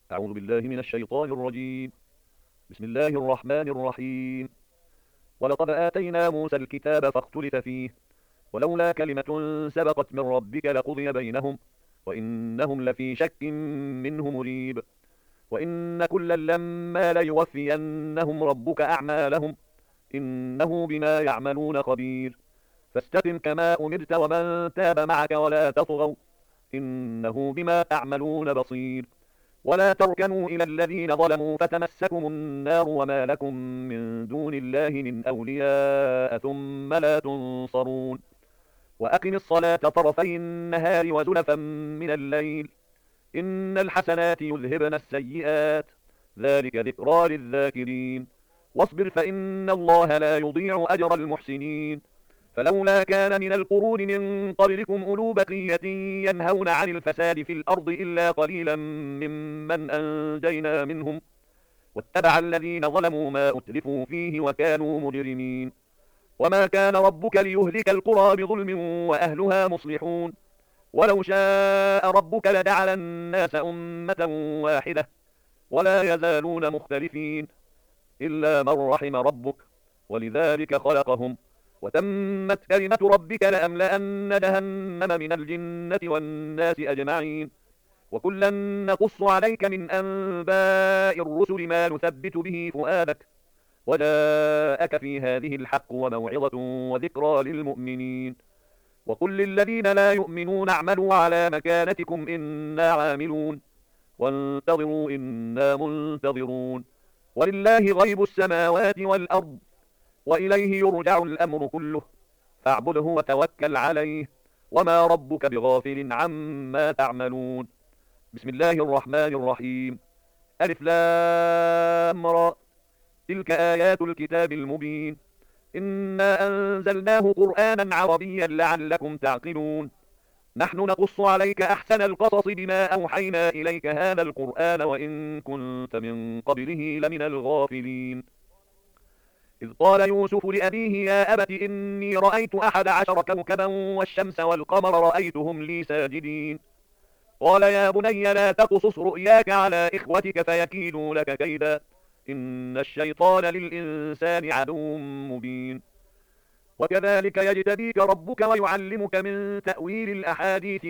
أعوذ بالله من الشيطان الرجيم. بسم الله الرحمن الرحيم. ولقد آتينا موسى الكتاب فاختلف فيه، ولولا كلمة سبقت من ربك لقضي بينهم، وإنهم لفي شك منه مريب. وإن كلا لما ليوفينهم ربك أعمالهم، إنه بما يعملون خبير. فاستقم كما أمرت ومن تاب معك ولا تطغوا، إنه بما تعملون بصير. ولا تركنوا إلى الذين ظلموا فتمسكم النار وما لكم من دون الله من أولياء ثم لا تنصرون. وأقم الصلاة طرفي النهار وزلفا من الليل، إن الحسنات يذهبن السيئات، ذلك ذكرى للذاكرين. واصبر فإن الله لا يضيع أجر المحسنين. فلولا كان من القرون من قبلكم أولو بقية ينهون عن الفساد في الأرض إلا قليلا ممن أنجينا منهم، واتبع الذين ظلموا ما أتلفوا فيه وكانوا مجرمين. وما كان ربك ليهلك القرى بظلم وأهلها مصلحون. ولو شاء ربك لجعل الناس أمة واحدة، ولا يزالون مختلفين إلا من رحم ربك، ولذلك خلقهم. وتمت كلمة ربك لأملأن جهنم من الجنة والناس أجمعين. وكلا نقص عليك من أنباء الرسل ما نثبت به فؤادك، وجاءك في هذه الحق وموعظة وذكرى للمؤمنين. وقل للذين لا يؤمنون اعملوا على مكانتكم إنا عاملون، وانتظروا إنا منتظرون. ولله غيب السماوات والأرض، وإليه يرجع الأمر كله، فاعبده وتوكل عليه، وما ربك بغافل عما تعملون. بسم الله الرحمن الرحيم. ألف لام را، تلك آيات الكتاب المبين. إنا أنزلناه قرآنا عربيا لعلكم تعقلون. نحن نقص عليك أحسن القصص بما أوحينا إليك هذا القرآن وإن كنت من قبله لمن الغافلين. إذ قال يوسف لأبيه يا أبت إني رأيت 11 كوكبا والشمس والقمر رأيتهم لي ساجدين. قال يا بني لا تقصص رؤياك على إخوتك فيكيدوا لك كيدا، إن الشيطان للإنسان عدو مبين. وكذلك يجتبيك ربك ويعلمك من تأويل الأحاديث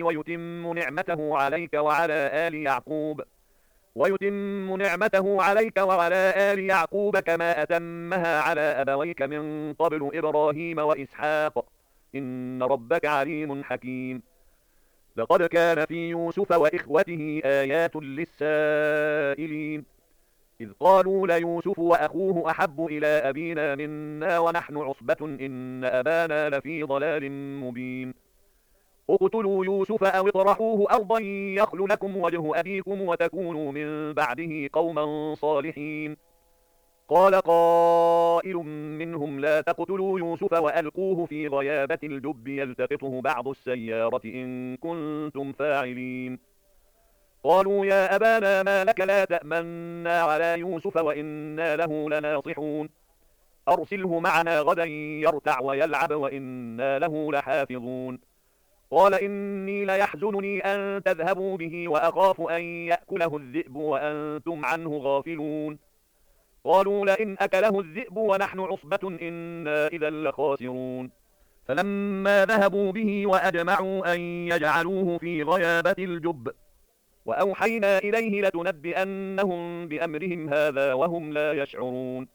ويتم نعمته عليك وعلى آل يعقوب كما أتمها على أبويك من قبل إبراهيم وإسحاق، إن ربك عليم حكيم. لقد كان في يوسف وإخوته آيات للسائلين، إذ قالوا ليوسف وأخوه أحب إلى أبينا منا ونحن عصبة إن أبانا لفي ضلال مبين. اقتلوا يوسف أو اطرحوه أرضا يخل لكم وجه أبيكم وتكونوا من بعده قوما صالحين. قال قائل منهم لا تقتلوا يوسف وألقوه في غيابة الجب يلتقطه بعض السيارة إن كنتم فاعلين. قالوا يا أبانا ما لك لا تأمنا على يوسف وإنا له لناصحون. أرسله معنا غدا يرتع ويلعب وإنا له لحافظون. قال إني ليحزنني أن تذهبوا به وأخاف أن يأكله الذئب وأنتم عنه غافلون. قالوا لئن أكله الذئب ونحن عصبة إنا إذا لخاسرون. فلما ذهبوا به وأجمعوا أن يجعلوه في غيابة الجب وأوحينا إليه لتنبئنهم بأمرهم هذا وهم لا يشعرون.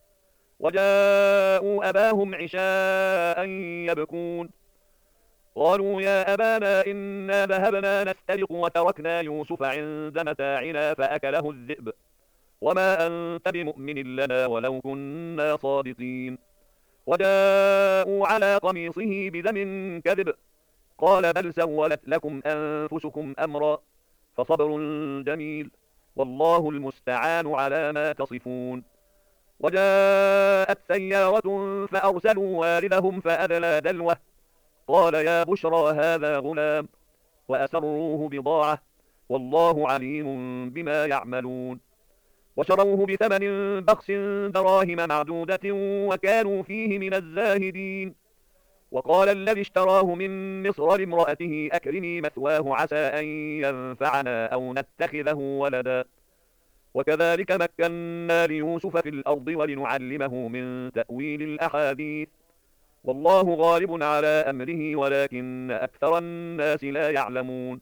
وجاءوا أباهم عشاء يبكون. قالوا يا أبانا إنا ذهبنا نستبق وتركنا يوسف عند متاعنا فأكله الذئب وما أنت بمؤمن لنا ولو كنا صادقين. وجاءوا على قميصه بدم كذب، قال بل سولت لكم أنفسكم أمرا فصبر جميل، والله المستعان على ما تصفون. وجاءت سيارة فأرسلوا واردهم فأدلى دلوه، قال يا بشرى هذا غلام، وأسروه بضاعة، والله عليم بما يعملون. وشروه بثمن بخس دراهم معدودة وكانوا فيه من الزاهدين. وقال الذي اشتراه من مصر لامرأته أكرمي مثواه عسى أن ينفعنا أو نتخذه ولدا، وكذلك مكنا ليوسف في الأرض ولنعلمه من تأويل الأحاديث والله غالب على أمره ولكن أكثر الناس لا يعلمون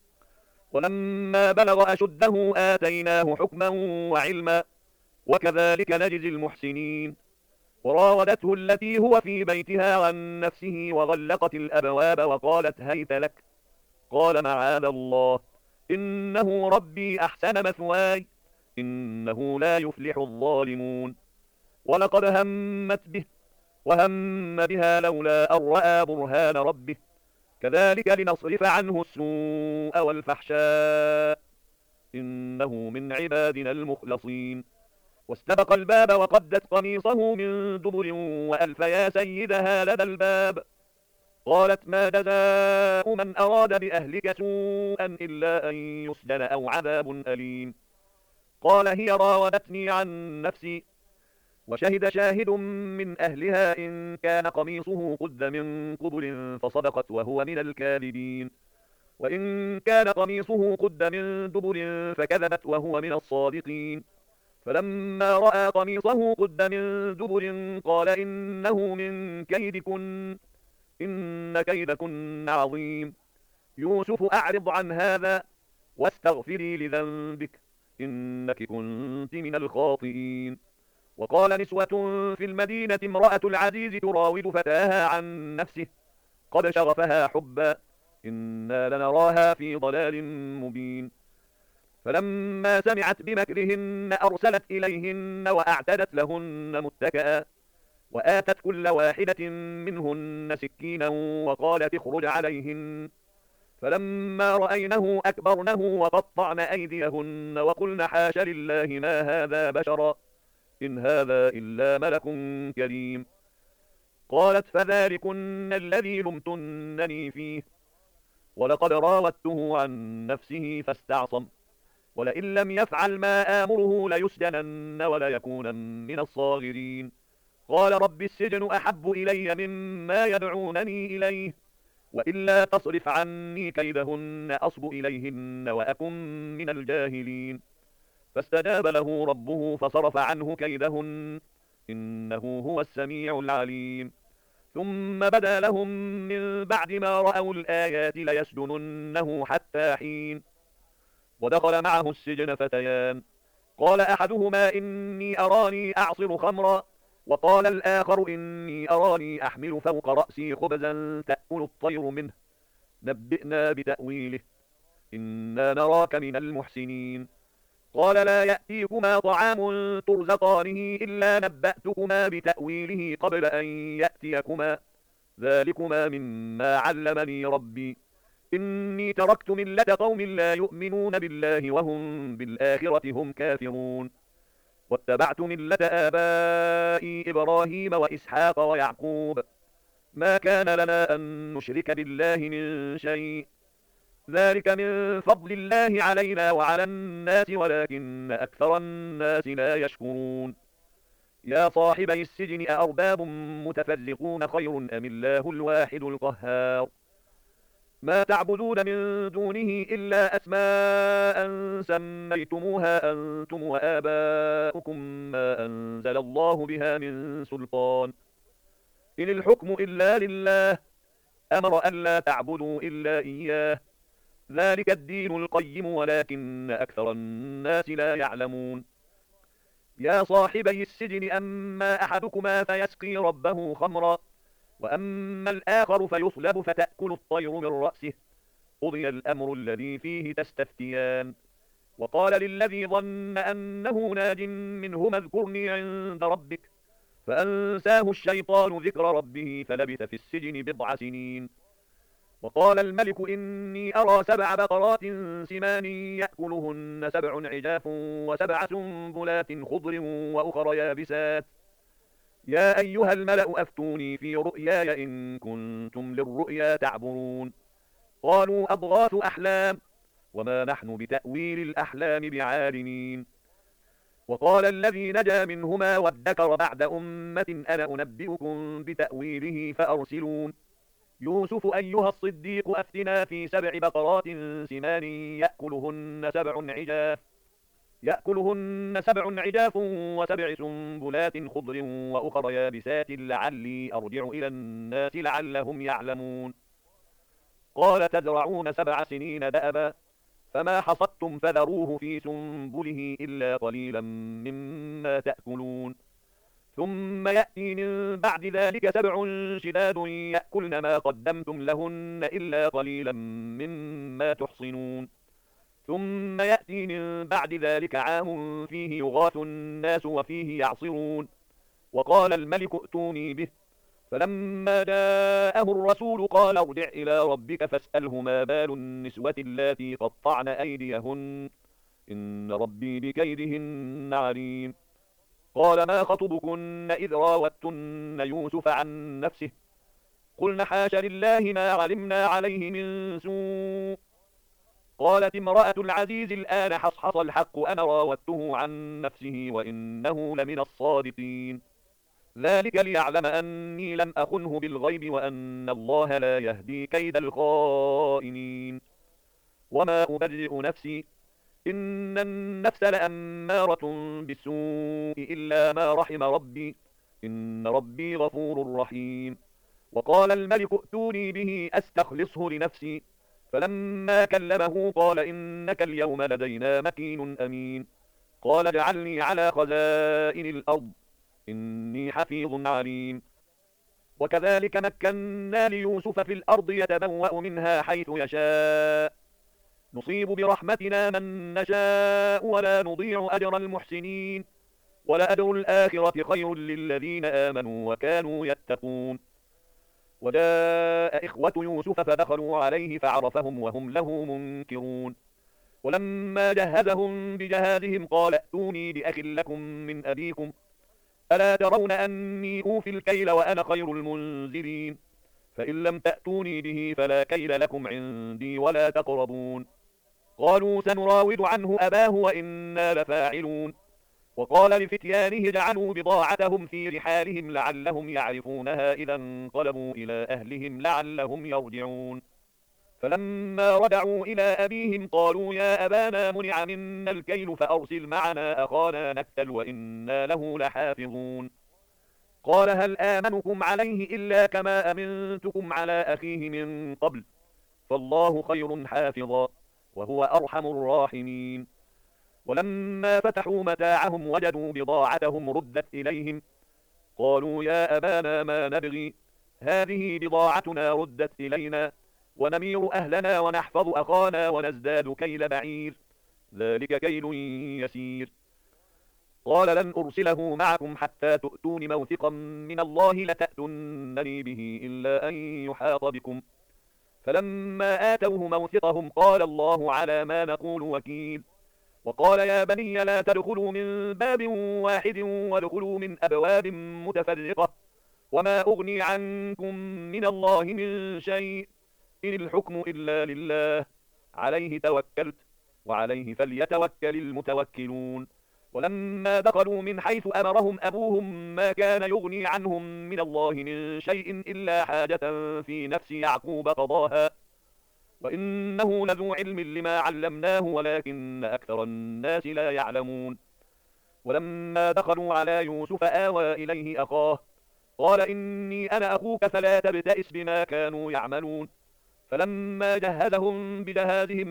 ولما بلغ أشده آتيناه حكما وعلما وكذلك نجزي المحسنين وراودته التي هو في بيتها عن نفسه وغلقت الأبواب وقالت هيت لك قال معاذ الله إنه ربي أحسن مثواي إنه لا يفلح الظالمون ولقد همت به وهم بها لولا أن رأى برهان ربه كذلك لنصرف عنه السوء والفحشاء إنه من عبادنا المخلصين واستبق الباب وقدت قميصه من دبر وألف يا سيدها لدى الباب قالت ما جزاء من أراد بأهلك سوءا إلا أن يسجن أو عذاب أليم قال هي راودتني عن نفسي وشهد شاهد من أهلها إن كان قميصه قد من قبل فصدقت وهو من الكاذبين وإن كان قميصه قد من دبر فكذبت وهو من الصادقين فلما رأى قميصه قد من دبر قال إنه من كيدكن إن كيدكن عظيم يوسف أعرض عن هذا واستغفري لذنبك إنك كنت من الخاطئين وقال نسوة في المدينة امرأة العزيز تراود فتاها عن نفسه قد شغفها حبا إنا لنراها في ضلال مبين فلما سمعت بمكرهن أرسلت إليهن وأعتدت لهن متكئا وآتت كل واحدة منهن سكينا وقالت اخرج عليهن فلما رأينه أكبرنه وقطعن أيديهن وقلن حاش لله ما هذا بشرا إن هذا إلا ملك كريم قالت فذلكن الذي لمتنني فيه ولقد راودته عن نفسه فاستعصم ولئن لم يفعل ما آمره ليسجنن وليكونن من الصاغرين قال رب السجن أحب إلي مما يدعونني إليه وإلا تصرف عني كيدهن أصب إليهن وأكن من الجاهلين فاستجاب له ربه فصرف عنه كيدهن إنه هو السميع العليم ثم بدا لهم من بعد ما رأوا الآيات ليسجننه حتى حين ودخل معه السجن فتيان قال أحدهما إني أراني أعصر خمرا وقال الآخر إني أراني أحمل فوق رأسي خبزا تأكل الطير منه نبئنا بتأويله إنا نراك من المحسنين قال لا يأتيكما طعام ترزقانه إلا نبأتكما بتأويله قبل أن يأتيكما ذلكما مما علمني ربي إني تركت ملة قوم لا يؤمنون بالله وهم بالآخرة هم كافرون واتبعت ملة آبائي إبراهيم وإسحاق ويعقوب ما كان لنا أن نشرك بالله من شيء ذلك من فضل الله علينا وعلى الناس ولكن أكثر الناس لا يشكرون يا صاحبي السجن أأرباب متفرقون خير أم الله الواحد القهار ما تعبدون من دونه إلا أسماء سميتموها أنتم وآباؤكم ما أنزل الله بها من سلطان إن الحكم إلا لله أمر أن لا تعبدوا إلا إياه ذلك الدين القيم ولكن أكثر الناس لا يعلمون يا صاحبي السجن أما أحدكما فيسقي ربه خمرا وأما الآخر فيصلب فتأكل الطير من رأسه قضي الأمر الذي فيه تستفتيان وقال للذي ظن أنه ناج منهما اذكرني عند ربك فأنساه الشيطان ذكر ربه فلبث في السجن بضع سنين وقال الملك إني أرى 7 بقرات سمان يأكلهن 7 عجاف و7 سنبلات خضر وأخر يابسات يا أيها الملأ أفتوني في رؤياي إن كنتم للرؤيا تعبرون قالوا أضغاث أحلام وما نحن بتأويل الأحلام بعالمين وقال الذي نجا منهما وادكر بعد أمة أنا أنبئكم بتأويله فأرسلون يوسف أيها الصديق أفتنا في 7 بقرات سمان يأكلهن 7 عجاف يأكلهن 7 عجاف و7 سنبلات خضر وأخر يابسات لعلي أرجع إلى الناس لعلهم يعلمون. قال تزرعون 7 سنين دأبا فما حصدتم فذروه في سنبله إلا قليلا مما تأكلون. ثم يأتي من بعد ذلك 7 شداد يأكلن ما قدمتم لهن إلا قليلا مما تحصنون. ثم يأتي من بعد ذلك عام فيه يغاث الناس وفيه يعصرون. وقال الملك ائتوني به. فلما جاءه الرسول قال ارجع إلى ربك فاسأله ما بال النسوة اللاتي قطعن أيديهن إن ربي بكيدهن عليم. قال ما خطبكن إذ راوتن يوسف عن نفسه قلن حاش لله ما علمنا عليه من سوء. قالت امرأة العزيز الآن حصحص الحق أنا راودته عن نفسه وإنه لمن الصادقين. ذلك ليعلم أني لم أخنه بالغيب وأن الله لا يهدي كيد الخائنين. وما أبرئ نفسي إن النفس لأمارة بالسوء إلا ما رحم ربي إن ربي غفور رحيم. وقال الملك ائتوني به أستخلصه لنفسي. فلما كلمه قال إنك اليوم لدينا مكين أمين. قال اجعلني على خزائن الأرض إني حفيظ عليم. وكذلك مكنا ليوسف في الأرض يتبوأ منها حيث يشاء نصيب برحمتنا من نشاء ولا نضيع أجر المحسنين ولأجر الآخرة خير للذين آمنوا وكانوا يتقون. وجاء إخوة يوسف فدخلوا عليه فعرفهم وهم له منكرون. ولما جهزهم بجهازهم قال ائتوني بأخ لكم من أبيكم ألا ترون أني أوفي الكيل وأنا خير المنزلين. فإن لم تأتوني به فلا كيل لكم عندي ولا تقربون. قالوا سنراود عنه أباه وإنا لفاعلون. وقال لفتيانه جعلوا بضاعتهم في رحالهم لعلهم يعرفونها إذا انقلبوا إلى أهلهم لعلهم يرجعون. فلما رجعوا إلى أبيهم قالوا يا أبانا منع منا الكيل فأرسل معنا أخانا نكتل وإنا له لحافظون. قال هل آمنكم عليه إلا كما أمنتكم على أخيه من قبل فالله خير حافظا وهو أرحم الراحمين. ولما فتحوا متاعهم وجدوا بضاعتهم ردت إليهم قالوا يا أبانا ما نبغي هذه بضاعتنا ردت إلينا ونمير أهلنا ونحفظ أخانا ونزداد كيل بعير ذلك كيل يسير. قال لن أرسله معكم حتى تؤتون موثقا من الله لتأتونني به إلا أن يحاط بكم. فلما آتوه موثقهم قال الله على ما نقول وكيل. وقال يا بني لا تدخلوا من باب واحد وادخلوا من أبواب متفرقة وما أغني عنكم من الله من شيء إن الحكم إلا لله عليه توكلت وعليه فليتوكل المتوكلون. ولما دخلوا من حيث أمرهم أبوهم ما كان يغني عنهم من الله من شيء إلا حاجة في نفس يعقوب قضاها وإنه لذو علم لما علمناه ولكن أكثر الناس لا يعلمون. ولما دخلوا على يوسف آوى إليه أخاه قال إني أنا أخوك فلا تبتئس بما كانوا يعملون. فلما جهزهم بجهازهم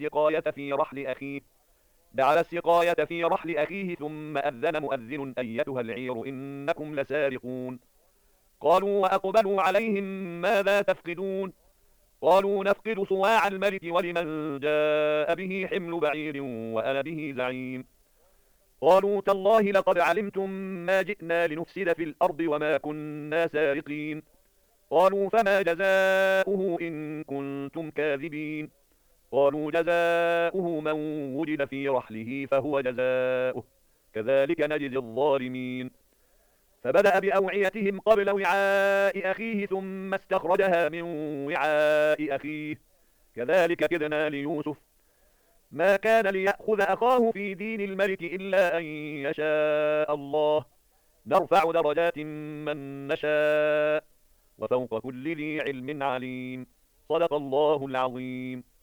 جعل السقاية في رحل أخيه ثم أذن مؤذن أيتها العير إنكم لسارقون. قالوا وأقبلوا عليهم ماذا تفقدون قالوا نفقد صواع الملك ولمن جاء به حمل بعير وأنا به زعيم. قالوا تالله لقد علمتم ما جئنا لنفسد في الأرض وما كنا سارقين. قالوا فما جزاؤه إن كنتم كاذبين. قالوا جزاؤه من وجد في رحله فهو جزاؤه كذلك نجزي الظالمين. فبدأ بأوعيتهم قبل وعاء أخيه ثم استخرجها من وعاء أخيه كذلك كدنا ليوسف ما كان ليأخذ أخاه في دين الملك إلا أن يشاء الله نرفع درجات من نشاء وفوق كل ذي علم عليم. صدق الله العظيم.